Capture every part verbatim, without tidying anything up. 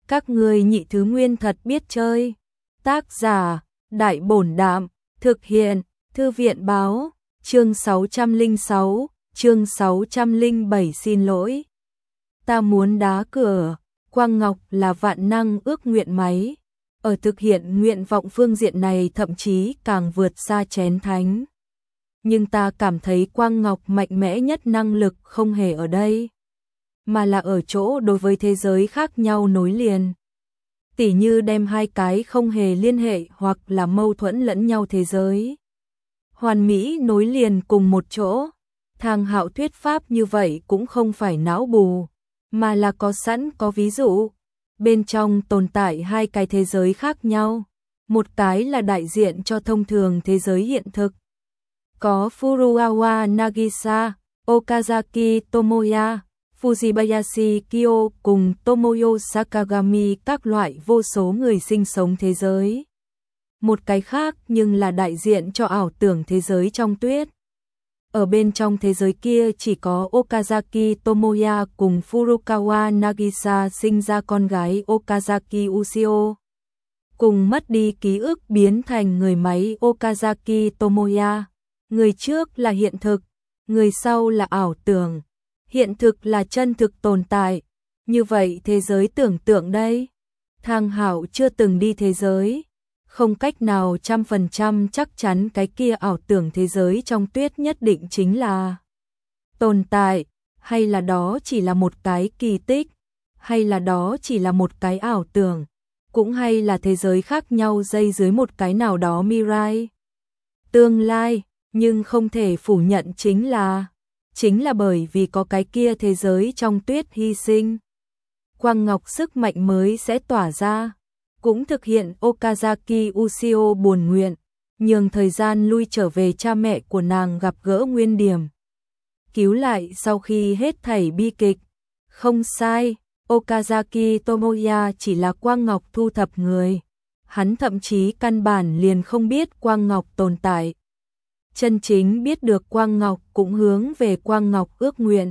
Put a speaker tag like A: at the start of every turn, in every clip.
A: Các ngươi nhị thứ nguyên thật biết chơi. Tác giả, Đại Bổn Đạm, thực hiện, Thư viện Báo, chương sáu trăm lẻ sáu, chương sáu trăm lẻ bảy xin lỗi. Ta muốn đá cửa, Quang Ngọc là vạn năng ước nguyện máy. Ở thực hiện nguyện vọng phương diện này thậm chí càng vượt xa chén thánh. Nhưng ta cảm thấy Quang Ngọc mạnh mẽ nhất năng lực không hề ở đây, mà là ở chỗ đối với thế giới khác nhau nối liền. Tỉ như đem hai cái không hề liên hệ hoặc là mâu thuẫn lẫn nhau thế giới hoàn mỹ nối liền cùng một chỗ. Thang Hạo thuyết pháp như vậy cũng không phải não bù, mà là có sẵn có ví dụ. Bên trong tồn tại hai cái thế giới khác nhau. Một cái là đại diện cho thông thường thế giới hiện thực. Có Furukawa Nagisa, Okazaki Tomoya, Fujibayashi Kyo cùng Tomoyo Sakagami, các loại vô số người sinh sống thế giới. Một cái khác nhưng là đại diện cho ảo tưởng thế giới trong tuyết. Ở bên trong thế giới kia chỉ có Okazaki Tomoya cùng Furukawa Nagisa sinh ra con gái Okazaki Ushio. Cùng mất đi ký ức biến thành người máy Okazaki Tomoya. Người trước là hiện thực, người sau là ảo tưởng. Hiện thực là chân thực tồn tại. Như vậy thế giới tưởng tượng đây. Thang Hạo chưa từng đi thế giới, không cách nào trăm phần trăm chắc chắn cái kia ảo tưởng thế giới trong tuyết nhất định chính là tồn tại, hay là đó chỉ là một cái kỳ tích, hay là đó chỉ là một cái ảo tưởng, cũng hay là thế giới khác nhau dây dưới một cái nào đó mirai. Tương lai, nhưng không thể phủ nhận chính là, chính là bởi vì có cái kia thế giới trong tuyết hy sinh, Quang Ngọc sức mạnh mới sẽ tỏa ra. Cũng thực hiện Okazaki Ushio buồn nguyện, nhường thời gian lui trở về cha mẹ của nàng gặp gỡ nguyên điểm. Cứu lại sau khi hết thảy bi kịch. Không sai, Okazaki Tomoya chỉ là Quang Ngọc thu thập người. Hắn thậm chí căn bản liền không biết Quang Ngọc tồn tại. Chân chính biết được Quang Ngọc cũng hướng về Quang Ngọc ước nguyện.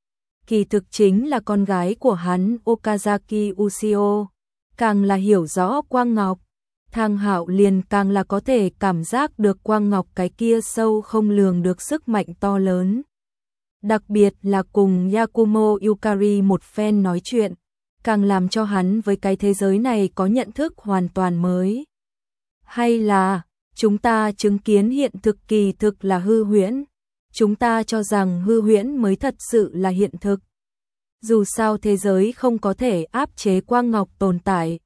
A: Kỳ thực chính là con gái của hắn Okazaki Ushio. Càng là hiểu rõ Quang Ngọc, Thang Hạo liền càng là có thể cảm giác được Quang Ngọc cái kia sâu không lường được sức mạnh to lớn. Đặc biệt là cùng Yakumo Yukari một phen nói chuyện, càng làm cho hắn với cái thế giới này có nhận thức hoàn toàn mới. Hay là, chúng ta chứng kiến hiện thực kỳ thực là hư huyễn, chúng ta cho rằng hư huyễn mới thật sự là hiện thực. Dù sao thế giới không có thể áp chế Quang Ngọc tồn tại,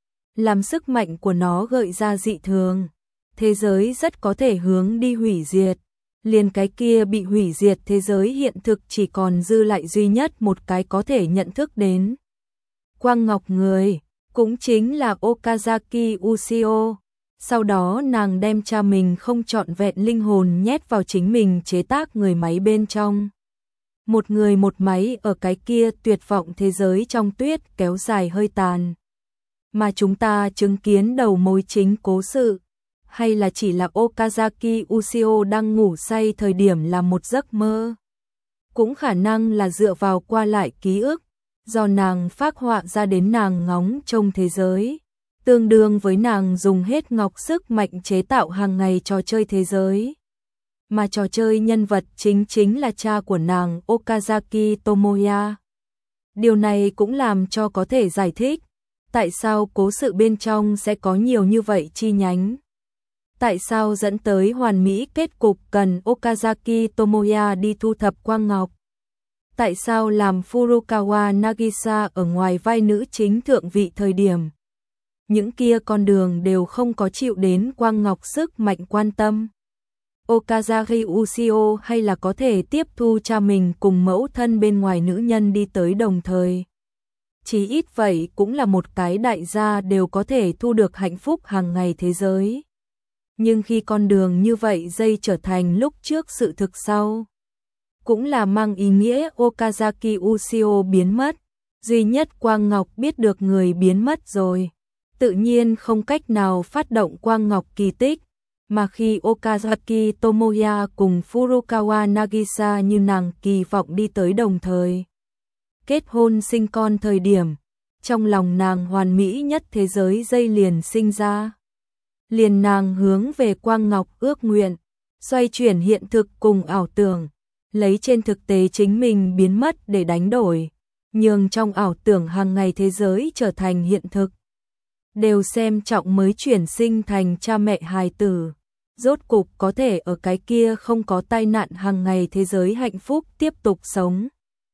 A: làm sức mạnh của nó gợi ra dị thường, thế giới rất có thể hướng đi hủy diệt. Liền cái kia bị hủy diệt thế giới hiện thực chỉ còn dư lại duy nhất một cái có thể nhận thức đến Quang Ngọc người, cũng chính là Okazaki Ushio. Sau đó nàng đem cha mình không trọn vẹn linh hồn nhét vào chính mình chế tác người máy bên trong. Một người một máy ở cái kia tuyệt vọng thế giới trong tuyết kéo dài hơi tàn. Mà chúng ta chứng kiến đầu mối chính cố sự, hay là chỉ là Okazaki Ushio đang ngủ say thời điểm là một giấc mơ. Cũng khả năng là dựa vào qua lại ký ức, do nàng phác họa ra đến nàng ngóng trông thế giới. Tương đương với nàng dùng hết ngọc sức mạnh chế tạo hàng ngày trò chơi thế giới. Mà trò chơi nhân vật chính chính là cha của nàng Okazaki Tomoya. Điều này cũng làm cho có thể giải thích tại sao cố sự bên trong sẽ có nhiều như vậy chi nhánh. Tại sao dẫn tới hoàn mỹ kết cục cần Okazaki Tomoya đi thu thập Quang Ngọc. Tại sao làm Furukawa Nagisa ở ngoài vai nữ chính thượng vị thời điểm. Những kia con đường đều không có chịu đến Quang Ngọc sức mạnh quan tâm. Okazaki Ushio hay là có thể tiếp thu cha mình cùng mẫu thân bên ngoài nữ nhân đi tới đồng thời. Chỉ ít vậy cũng là một cái đại gia đều có thể thu được hạnh phúc hàng ngày thế giới. Nhưng khi con đường như vậy dây trở thành lúc trước sự thực sau, cũng là mang ý nghĩa Okazaki Ushio biến mất. Duy nhất Quang Ngọc biết được người biến mất rồi, tự nhiên không cách nào phát động Quang Ngọc kỳ tích. Mà khi Okazaki Tomoya cùng Furukawa Nagisa như nàng kỳ vọng đi tới đồng thời, kết hôn sinh con thời điểm, trong lòng nàng hoàn mỹ nhất thế giới dây liền sinh ra. Liền nàng hướng về quang ngọc ước nguyện, xoay chuyển hiện thực cùng ảo tưởng, lấy trên thực tế chính mình biến mất để đánh đổi, nhường trong ảo tưởng hàng ngày thế giới trở thành hiện thực. Đều xem trọng mới chuyển sinh thành cha mẹ hài tử, rốt cục có thể ở cái kia không có tai nạn hàng ngày thế giới hạnh phúc tiếp tục sống.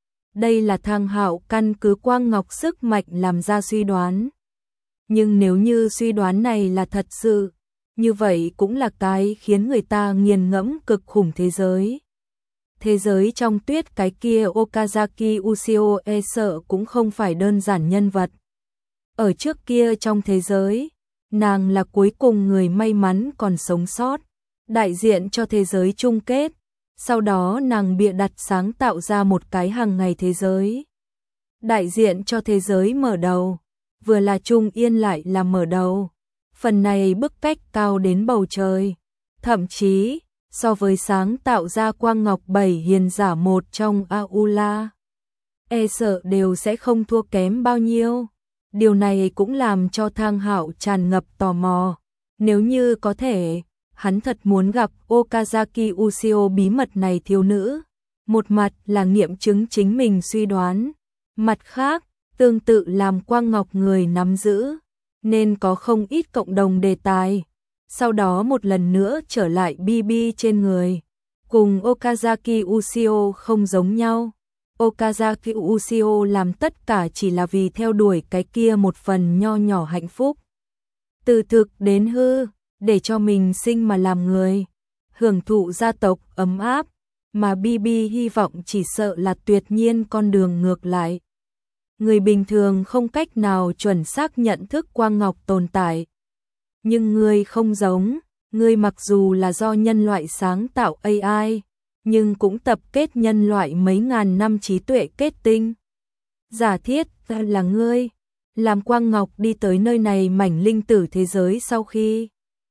A: Đây là Thang Hạo căn cứ quang ngọc sức mạnh làm ra suy đoán. Nhưng nếu như suy đoán này là thật sự, như vậy cũng là cái khiến người ta nghiền ngẫm cực khủng thế giới. Thế giới trong tuyết cái kia Okazaki Ushio e sợ cũng không phải đơn giản nhân vật. Ở trước kia trong thế giới, nàng là cuối cùng người may mắn còn sống sót, đại diện cho thế giới chung kết. Sau đó nàng bịa đặt sáng tạo ra một cái hàng ngày thế giới, đại diện cho thế giới mở đầu, vừa là trung yên lại là mở đầu. Phần này bức cách cao đến bầu trời, thậm chí so với sáng tạo ra quang ngọc bảy hiền giả một trong Aula, e sợ đều sẽ không thua kém bao nhiêu. Điều này cũng làm cho Thang Hạo tràn ngập tò mò. Nếu như có thể, hắn thật muốn gặp Okazaki Ushio bí mật này thiếu nữ. Một mặt là nghiệm chứng chính mình suy đoán, mặt khác, tương tự làm quang ngọc người nắm giữ, nên có không ít cộng đồng đề tài. Sau đó một lần nữa trở lại bê bê trên người, cùng Okazaki Ushio không giống nhau. Okazaki Ushio làm tất cả chỉ là vì theo đuổi cái kia một phần nho nhỏ hạnh phúc. Từ thực đến hư, để cho mình sinh mà làm người, hưởng thụ gia tộc ấm áp, mà bê bê hy vọng chỉ sợ là tuyệt nhiên con đường ngược lại. Người bình thường không cách nào chuẩn xác nhận thức quang ngọc tồn tại. Nhưng ngươi không giống, ngươi mặc dù là do nhân loại sáng tạo a i, nhưng cũng tập kết nhân loại mấy ngàn năm trí tuệ kết tinh. Giả thiết là ngươi, làm quang ngọc đi tới nơi này mảnh linh tử thế giới sau khi,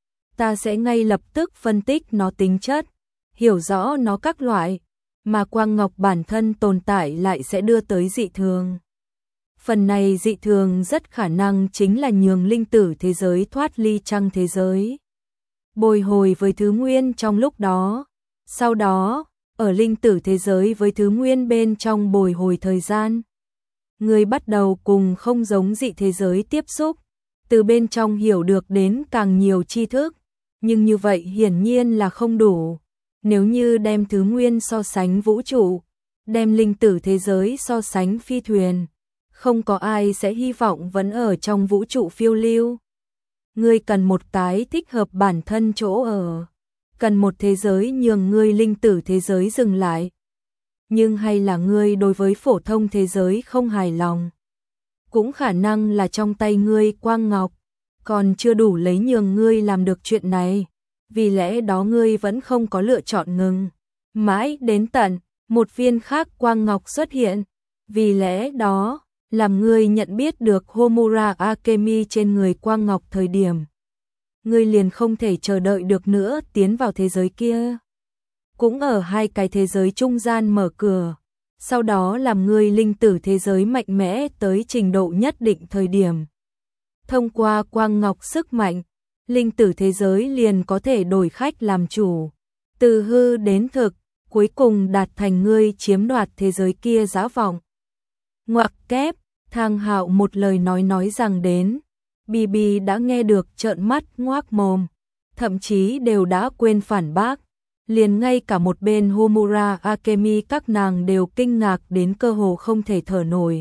A: ta sẽ ngay lập tức phân tích nó tính chất, hiểu rõ nó các loại, mà quang ngọc bản thân tồn tại lại sẽ đưa tới dị thường. Phần này dị thường rất khả năng chính là nhường linh tử thế giới thoát ly trăng thế giới, bồi hồi với thứ nguyên trong lúc đó. Sau đó, ở linh tử thế giới với thứ nguyên bên trong bồi hồi thời gian, người bắt đầu cùng không giống dị thế giới tiếp xúc, từ bên trong hiểu được đến càng nhiều tri thức. Nhưng như vậy hiển nhiên là không đủ. Nếu như đem thứ nguyên so sánh vũ trụ, đem linh tử thế giới so sánh phi thuyền, không có ai sẽ hy vọng vẫn ở trong vũ trụ phiêu lưu. Ngươi cần một cái thích hợp bản thân chỗ ở, cần một thế giới nhường ngươi linh tử thế giới dừng lại. Nhưng hay là ngươi đối với phổ thông thế giới không hài lòng, cũng khả năng là trong tay ngươi quang ngọc còn chưa đủ lấy nhường ngươi làm được chuyện này, vì lẽ đó ngươi vẫn không có lựa chọn ngừng. Mãi đến tận một viên khác quang ngọc xuất hiện, vì lẽ đó làm ngươi nhận biết được Homura Akemi trên người quang ngọc thời điểm, ngươi liền không thể chờ đợi được nữa tiến vào thế giới kia. Cũng ở hai cái thế giới trung gian mở cửa, sau đó làm ngươi linh tử thế giới mạnh mẽ tới trình độ nhất định thời điểm. Thông qua quang ngọc sức mạnh, linh tử thế giới liền có thể đổi khách làm chủ, từ hư đến thực, cuối cùng đạt thành ngươi chiếm đoạt thế giới kia giả vọng. Ngoặc kép, Thang Hạo một lời nói nói rằng đến, bê bê đã nghe được trợn mắt ngoác mồm, thậm chí đều đã quên phản bác. Liền ngay cả một bên Homura Akemi các nàng đều kinh ngạc đến cơ hồ không thể thở nổi.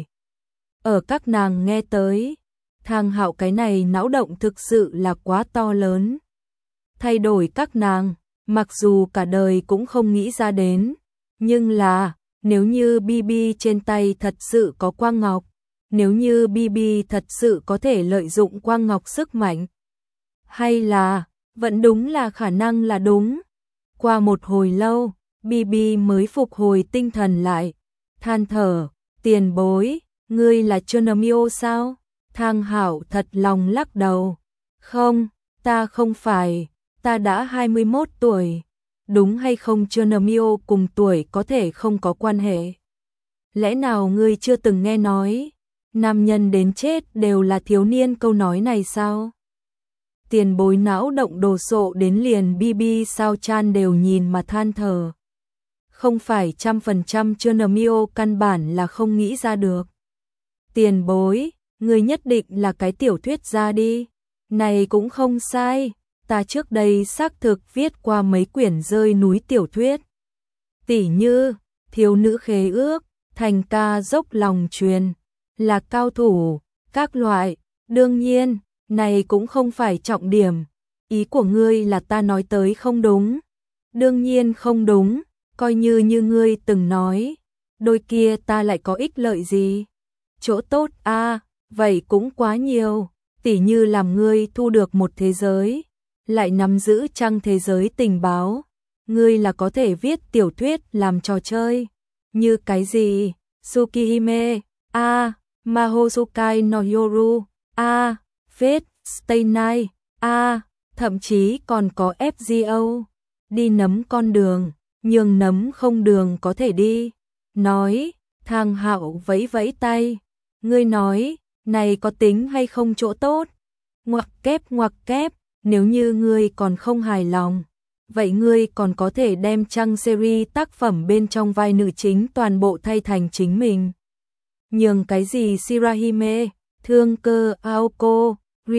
A: Ở các nàng nghe tới, Thang Hạo cái này não động thực sự là quá to lớn. Thay đổi các nàng, mặc dù cả đời cũng không nghĩ ra đến, nhưng là, nếu như bê bê trên tay thật sự có quang ngọc, nếu như bê bê thật sự có thể lợi dụng quang ngọc sức mạnh, hay là, vẫn đúng là khả năng là đúng. Qua một hồi lâu, bê bê mới phục hồi tinh thần lại, than thở, tiền bối, ngươi là Chonomio sao? Thang Hạo thật lòng lắc đầu, không, ta không phải, ta đã hai mươi mốt tuổi, đúng hay không Chonomio cùng tuổi có thể không có quan hệ. Lẽ nào ngươi chưa từng nghe nói, Nam nhân đến chết đều là thiếu niên câu nói này sao? Tiền bối não động đồ sộ đến liền bi bi sao chan đều nhìn mà than thở. Không phải trăm phần trăm Chunamio căn bản là không nghĩ ra được. Tiền bối, người nhất định là cái tiểu thuyết gia đi. Này cũng không sai, ta trước đây xác thực viết qua mấy quyển rơi núi tiểu thuyết. Tỉ như, thiếu nữ khế ước, thành ca dốc lòng truyền, là cao thủ, các loại, đương nhiên, này cũng không phải trọng điểm. Ý của ngươi là ta nói tới không đúng. Đương nhiên không đúng, coi như như ngươi từng nói, đôi kia ta lại có ích lợi gì? Chỗ tốt a, à, vậy cũng quá nhiều, tỉ như làm ngươi thu được một thế giới, lại nắm giữ trăng thế giới tình báo, ngươi là có thể viết tiểu thuyết làm trò chơi, như cái gì? Tsukihime, a, à, Mahosukai no Yoru, a, à, Fate Stay Night, a, à, thậm chí còn có ép giê ô, đi nấm con đường, nhường nấm không đường có thể đi. Nói, Thang Hạo vẫy vẫy tay, ngươi nói, này có tính hay không chỗ tốt? Ngoặc kép ngoặc kép, nếu như ngươi còn không hài lòng, vậy ngươi còn có thể đem trang series tác phẩm bên trong vai nữ chính toàn bộ thay thành chính mình. Nhường cái gì Shirahime, Thương Cơ Aoko,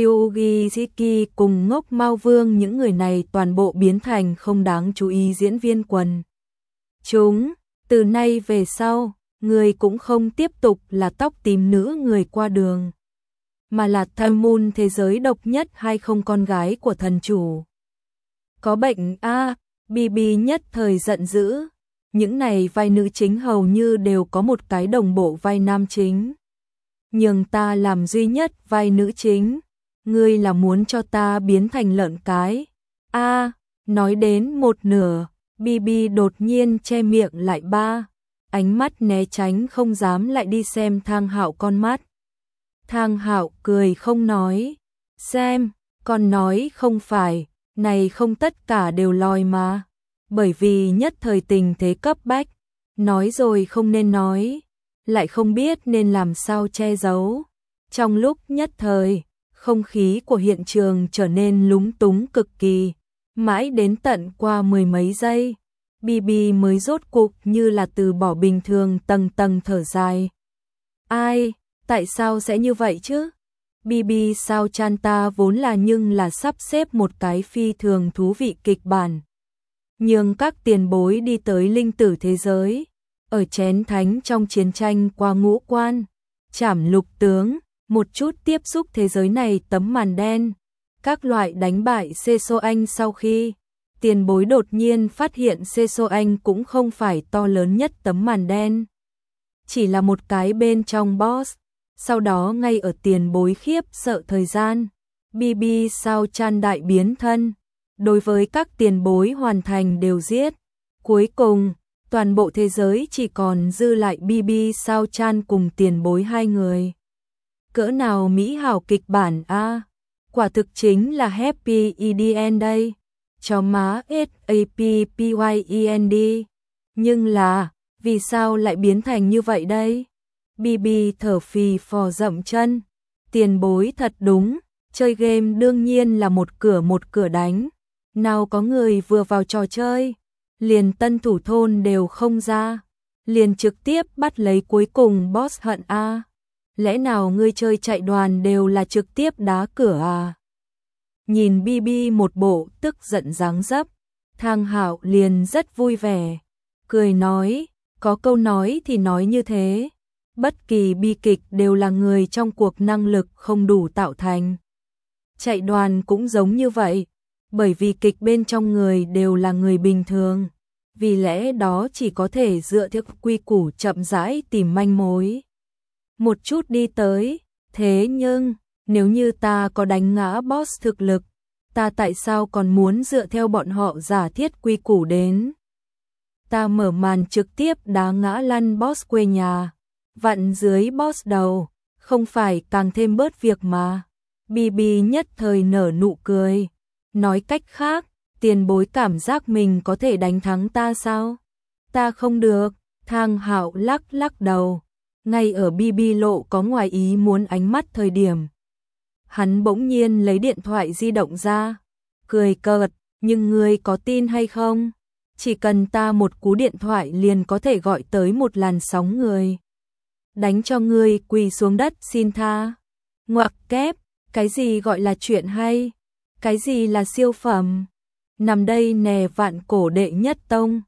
A: Ryugi Shiki cùng Ngốc Mao Vương, những người này toàn bộ biến thành không đáng chú ý diễn viên quần chúng. Từ nay về sau, người cũng không tiếp tục là tóc tím nữ người qua đường, mà là tham môn thế giới độc nhất hay không con gái của thần chủ. Có bệnh a, à, bê bê nhất thời giận dữ. Những này vai nữ chính hầu như đều có một cái đồng bộ vai nam chính. Nhưng ta làm duy nhất vai nữ chính, ngươi là muốn cho ta biến thành lợn cái. A, à, nói đến một nửa, bê bê đột nhiên che miệng lại ba, ánh mắt né tránh không dám lại đi xem Thang Hạo con mắt. Thang Hạo cười không nói, xem, con nói không phải, này không tất cả đều lòi mà, bởi vì nhất thời tình thế cấp bách, nói rồi không nên nói, lại không biết nên làm sao che giấu. Trong lúc nhất thời, không khí của hiện trường trở nên lúng túng cực kỳ, mãi đến tận qua mười mấy giây, bê bê mới rốt cục như là từ bỏ bình thường tầng tầng thở dài. Ai, tại sao sẽ như vậy chứ? bê bê sao chan ta vốn là nhưng là sắp xếp một cái phi thường thú vị kịch bản. Nhưng các tiền bối đi tới linh tử thế giới, ở chén thánh trong chiến tranh qua ngũ quan, trảm lục tướng, một chút tiếp xúc thế giới này tấm màn đen, các loại đánh bại Sê-sô Anh sau khi, tiền bối đột nhiên phát hiện Sê-sô Anh cũng không phải to lớn nhất tấm màn đen. Chỉ là một cái bên trong boss, sau đó ngay ở tiền bối khiếp sợ thời gian, bê bê sao chan đại biến thân, đối với các tiền bối hoàn thành đều giết. Cuối cùng, toàn bộ thế giới chỉ còn dư lại bê bê sao chan cùng tiền bối hai người. Cỡ nào mỹ hảo kịch bản a, à? Quả thực chính là Happy e đê en đây, cho má S A P P Y E N D. Nhưng là, vì sao lại biến thành như vậy đây? bê bê thở phì phò dậm chân, tiền bối thật đúng, chơi game đương nhiên là một cửa một cửa đánh, nào có người vừa vào trò chơi, liền tân thủ thôn đều không ra, liền trực tiếp bắt lấy cuối cùng boss hận a. À. Lẽ nào ngươi chơi chạy đoàn đều là trực tiếp đá cửa à? Nhìn bê bê một bộ tức giận dáng dấp, Thang Hạo liền rất vui vẻ, cười nói, có câu nói thì nói như thế, bất kỳ bi kịch đều là người trong cuộc năng lực không đủ tạo thành. Chạy đoàn cũng giống như vậy, bởi vì kịch bên trong người đều là người bình thường, vì lẽ đó chỉ có thể dựa theo quy củ chậm rãi tìm manh mối. Một chút đi tới, thế nhưng, nếu như ta có đánh ngã boss thực lực, ta tại sao còn muốn dựa theo bọn họ giả thiết quy củ đến? Ta mở màn trực tiếp đá ngã lăn boss quê nhà, vặn dưới boss đầu, không phải càng thêm bớt việc mà. bê bê nhất thời nở nụ cười, nói cách khác, tiền bối cảm giác mình có thể đánh thắng ta sao? Ta không được, Thang Hạo lắc lắc đầu. Ngay ở Bi Bi Lộ có ngoài ý muốn ánh mắt thời điểm. Hắn bỗng nhiên lấy điện thoại di động ra, cười cợt, nhưng ngươi có tin hay không? Chỉ cần ta một cú điện thoại liền có thể gọi tới một làn sóng người. Đánh cho ngươi quỳ xuống đất xin tha. Ngoặc kép, cái gì gọi là chuyện hay? Cái gì là siêu phẩm? Nằm đây nè vạn cổ đệ nhất tông.